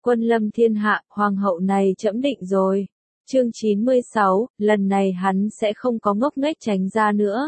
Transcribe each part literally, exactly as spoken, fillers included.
Quân lâm thiên hạ, hoàng hậu này trẫm định rồi. Chương chín mươi sáu, lần này hắn sẽ không có ngốc nghếch tránh ra nữa.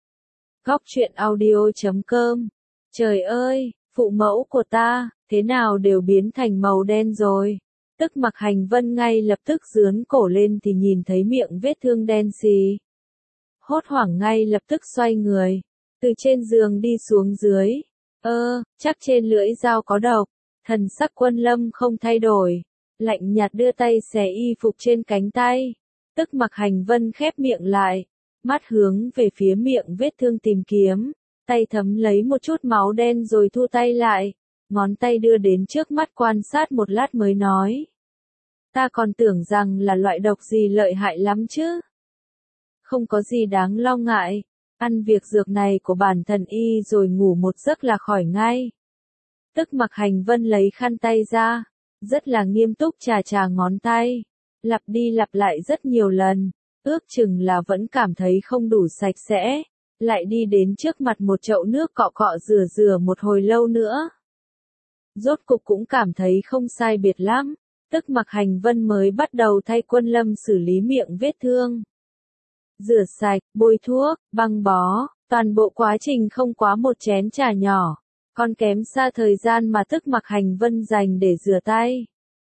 Góc truyện audio chấm com. Trời ơi, phụ mẫu của ta, thế nào đều biến thành màu đen rồi. Tức Mặc Hành Vân ngay lập tức giướn cổ lên thì nhìn thấy miệng vết thương đen xì. Hốt hoảng ngay lập tức xoay người, từ trên giường đi xuống dưới. Ơ, chắc trên lưỡi dao có độc. Thần sắc Quân Lâm không thay đổi, lạnh nhạt đưa tay xẻ y phục trên cánh tay. Tức Mặc Hành Vân khép miệng lại, mắt hướng về phía miệng vết thương tìm kiếm, tay thấm lấy một chút máu đen rồi thu tay lại, ngón tay đưa đến trước mắt quan sát một lát mới nói. Ta còn tưởng rằng là loại độc gì lợi hại lắm chứ. Không có gì đáng lo ngại, ăn việc dược này của bản thần y rồi ngủ một giấc là khỏi ngay. Tức Mặc Hành Vân lấy khăn tay ra, rất là nghiêm túc chà chà ngón tay, lặp đi lặp lại rất nhiều lần, ước chừng là vẫn cảm thấy không đủ sạch sẽ, lại đi đến trước mặt một chậu nước cọ cọ rửa rửa một hồi lâu nữa. Rốt cục cũng cảm thấy không sai biệt lắm, Tức Mặc Hành Vân mới bắt đầu thay Quân Lâm xử lý miệng vết thương. Rửa sạch, bôi thuốc, băng bó, toàn bộ quá trình không quá một chén trà nhỏ. Còn kém xa thời gian mà Tức Mặc Hành Vân dành để rửa tay.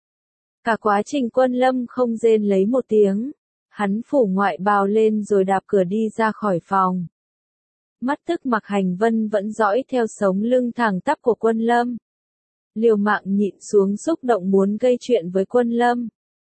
Cả quá trình Quân Lâm không rên lấy một tiếng, hắn phủ ngoại bào lên rồi đạp cửa đi ra khỏi phòng. Mắt Tức Mặc Hành Vân vẫn dõi theo sống lưng thẳng tắp của Quân Lâm. Liều mạng nhịn xuống xúc động muốn gây chuyện với Quân Lâm.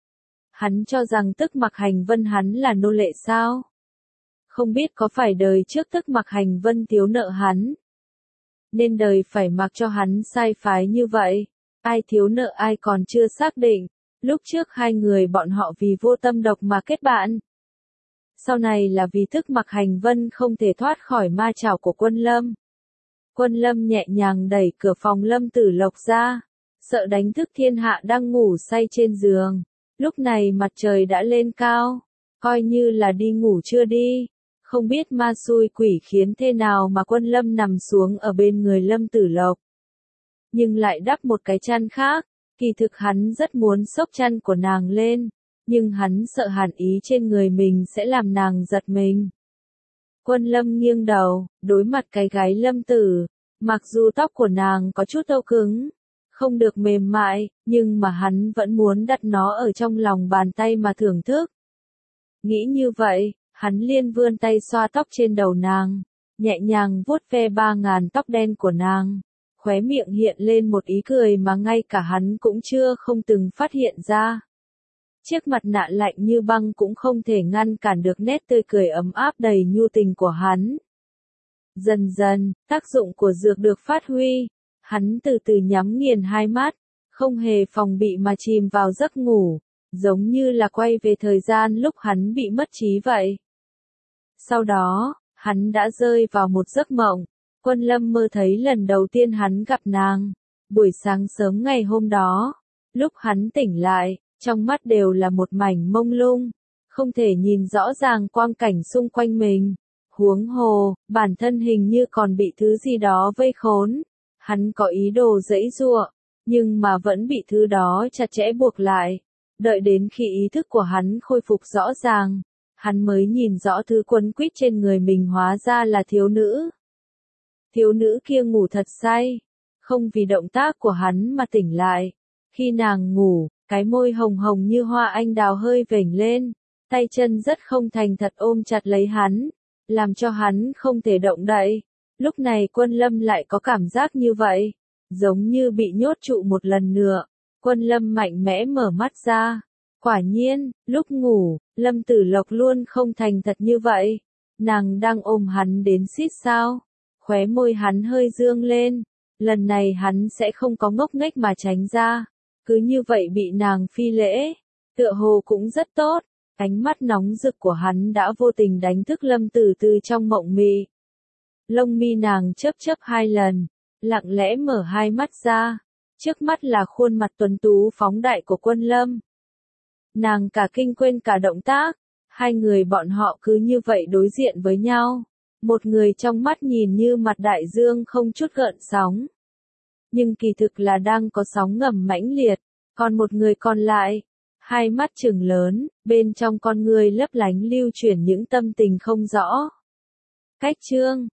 Hắn cho rằng Tức Mặc Hành Vân hắn là nô lệ sao? Không biết có phải đời trước Tức Mặc Hành Vân thiếu nợ hắn, nên đời phải mặc cho hắn sai phái như vậy. Ai thiếu nợ ai còn chưa xác định, lúc trước hai người bọn họ vì vô tâm độc mà kết bạn. Sau này là vì Tức Mặc Hành Vân không thể thoát khỏi ma chảo của Quân Lâm. Quân Lâm nhẹ nhàng đẩy cửa phòng Lâm Tử Lộc ra, sợ đánh thức thiên hạ đang ngủ say trên giường. Lúc này mặt trời đã lên cao, coi như là đi ngủ chưa đi. Không biết ma xui quỷ khiến thế nào mà Quân Lâm nằm xuống ở bên người Lâm Tử Lộc. Nhưng lại đắp một cái chăn khác, kỳ thực hắn rất muốn xốc chăn của nàng lên, nhưng hắn sợ hàn ý trên người mình sẽ làm nàng giật mình. Quân Lâm nghiêng đầu, đối mặt cái gáy Lâm Tử, mặc dù tóc của nàng có chút âu cứng, không được mềm mại, nhưng mà hắn vẫn muốn đặt nó ở trong lòng bàn tay mà thưởng thức. Nghĩ như vậy, hắn liên vươn tay xoa tóc trên đầu nàng, nhẹ nhàng vuốt ve ba ngàn tóc đen của nàng, khóe miệng hiện lên một ý cười mà ngay cả hắn cũng chưa không từng phát hiện ra. Chiếc mặt nạ lạnh như băng cũng không thể ngăn cản được nét tươi cười ấm áp đầy nhu tình của hắn. Dần dần, tác dụng của dược được phát huy, hắn từ từ nhắm nghiền hai mắt, không hề phòng bị mà chìm vào giấc ngủ, giống như là quay về thời gian lúc hắn bị mất trí vậy. Sau đó, hắn đã rơi vào một giấc mộng. Quân Lâm mơ thấy lần đầu tiên hắn gặp nàng, buổi sáng sớm ngày hôm đó. Lúc hắn tỉnh lại, trong mắt đều là một mảnh mông lung, không thể nhìn rõ ràng quang cảnh xung quanh mình. Huống hồ, bản thân hình như còn bị thứ gì đó vây khốn. Hắn có ý đồ giãy giụa, nhưng mà vẫn bị thứ đó chặt chẽ buộc lại. Đợi đến khi ý thức của hắn khôi phục rõ ràng, hắn mới nhìn rõ thứ quấn quýt trên người mình hóa ra là thiếu nữ. Thiếu nữ kia ngủ thật say, không vì động tác của hắn mà tỉnh lại. Khi nàng ngủ, cái môi hồng hồng như hoa anh đào hơi vểnh lên, tay chân rất không thành thật ôm chặt lấy hắn, làm cho hắn không thể động đậy. Lúc này Quân Lâm lại có cảm giác như vậy, giống như bị nhốt trụ một lần nữa. Quân Lâm mạnh mẽ mở mắt ra. Quả nhiên, lúc ngủ, Lâm Tử Lộc luôn không thành thật như vậy. Nàng đang ôm hắn đến xít sao. Khóe môi hắn hơi dương lên. Lần này hắn sẽ không có ngốc nghếch mà tránh ra. Cứ như vậy bị nàng phi lễ. Tựa hồ cũng rất tốt. Ánh mắt nóng rực của hắn đã vô tình đánh thức Lâm Tử từ trong mộng mị. Lông mi nàng chớp chớp hai lần, lặng lẽ mở hai mắt ra. Trước mắt là khuôn mặt tuấn tú phóng đại của Quân Lâm. Nàng cả kinh quên cả động tác, hai người bọn họ cứ như vậy đối diện với nhau. Một người trong mắt nhìn như mặt đại dương không chút gợn sóng. Nhưng kỳ thực là đang có sóng ngầm mãnh liệt, Còn một người còn lại, hai mắt trừng lớn, bên trong con người lấp lánh lưu chuyển những tâm tình không rõ. Cách chương